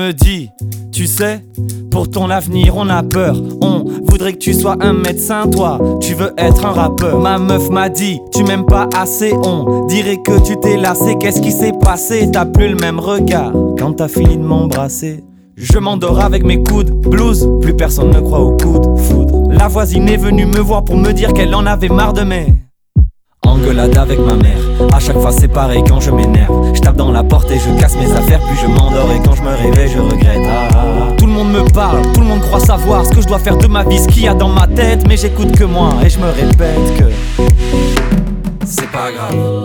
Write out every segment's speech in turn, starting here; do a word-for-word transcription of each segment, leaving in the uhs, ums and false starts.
me dis, tu sais, pour ton avenir on a peur. On voudrait que tu sois un médecin, toi, tu veux être un rappeur. Ma meuf m'a dit, tu m'aimes pas assez, on dirait que tu t'es lassé. Qu'est-ce qui s'est passé? T'as plus le même regard quand t'as fini de m'embrasser. Je m'endors avec mes coudes, blues, plus personne ne croit au coup de foudre. La voisine est venue me voir pour me dire qu'elle en avait marre de mes engueulades avec ma mère. À chaque fois c'est pareil quand je m'énerve. Je tape dans la porte et je casse mes affaires, puis je m'endors et quand je me réveille je regrette. Ah, ah, ah. Tout le monde me parle, tout le monde croit savoir ce que je dois faire de ma vie, ce qu'il y a dans ma tête. Mais j'écoute que moi et je me répète que c'est pas grave.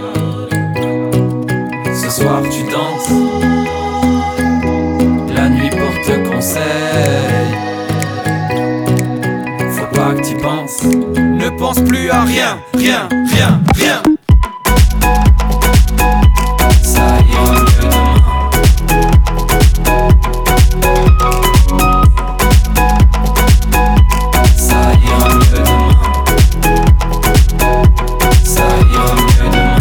Ce soir tu danses, la nuit porte conseil. Faut pas que t'y penses, ne pense plus à rien, rien, rien, rien. Ça ira mieux demain. Ça ira mieux demain. Ça ira mieux demain.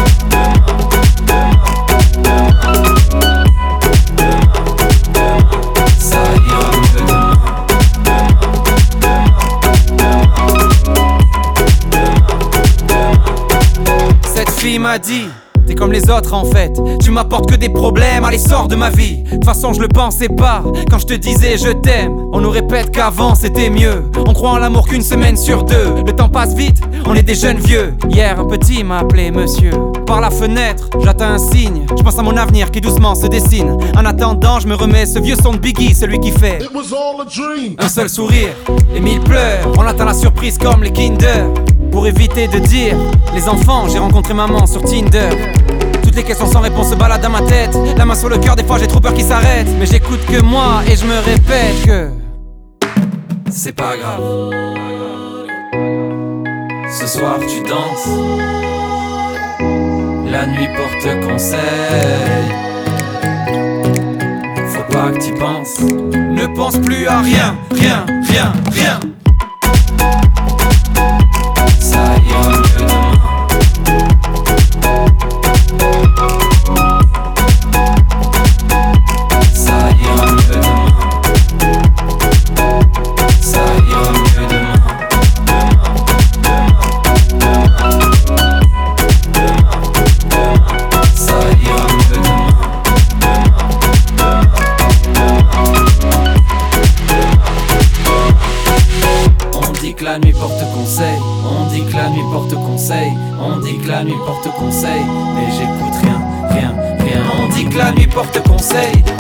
Fille m'a dit, t'es comme les autres en fait, tu m'apportes que des problèmes, allez sors de ma vie. De toute façon je le pensais pas, quand je te disais je t'aime. On nous répète qu'avant c'était mieux, on croit en l'amour qu'une semaine sur deux. Le temps passe vite, on est des jeunes vieux. Hier un petit m'a appelé monsieur. Par la fenêtre, j'attends un signe, je pense à mon avenir qui doucement se dessine. En attendant je me remets ce vieux son de Biggie, celui qui fait It was all a dream. Un seul sourire et mille pleurs, on attend la surprise comme les Kinder. Pour éviter de dire les enfants, j'ai rencontré maman sur Tinder. Toutes les questions sans réponse se baladent dans ma tête. La main sur le cœur, des fois j'ai trop peur qu'ils s'arrêtent. Mais j'écoute que moi et je me répète que c'est pas grave. Ce soir tu danses, la nuit porte conseil. Faut pas que t'y penses, ne pense plus à rien, rien, rien, rien. Ça ira mieux demain. Ça ira mieux demain. Ça ira mieux demain. Ça ira mieux demain. On dit que la nuit porte conseil. On dit que la nuit porte conseil, on dit que la nuit porte conseil, mais j'écoute rien, rien, rien. On dit que la nuit porte conseil,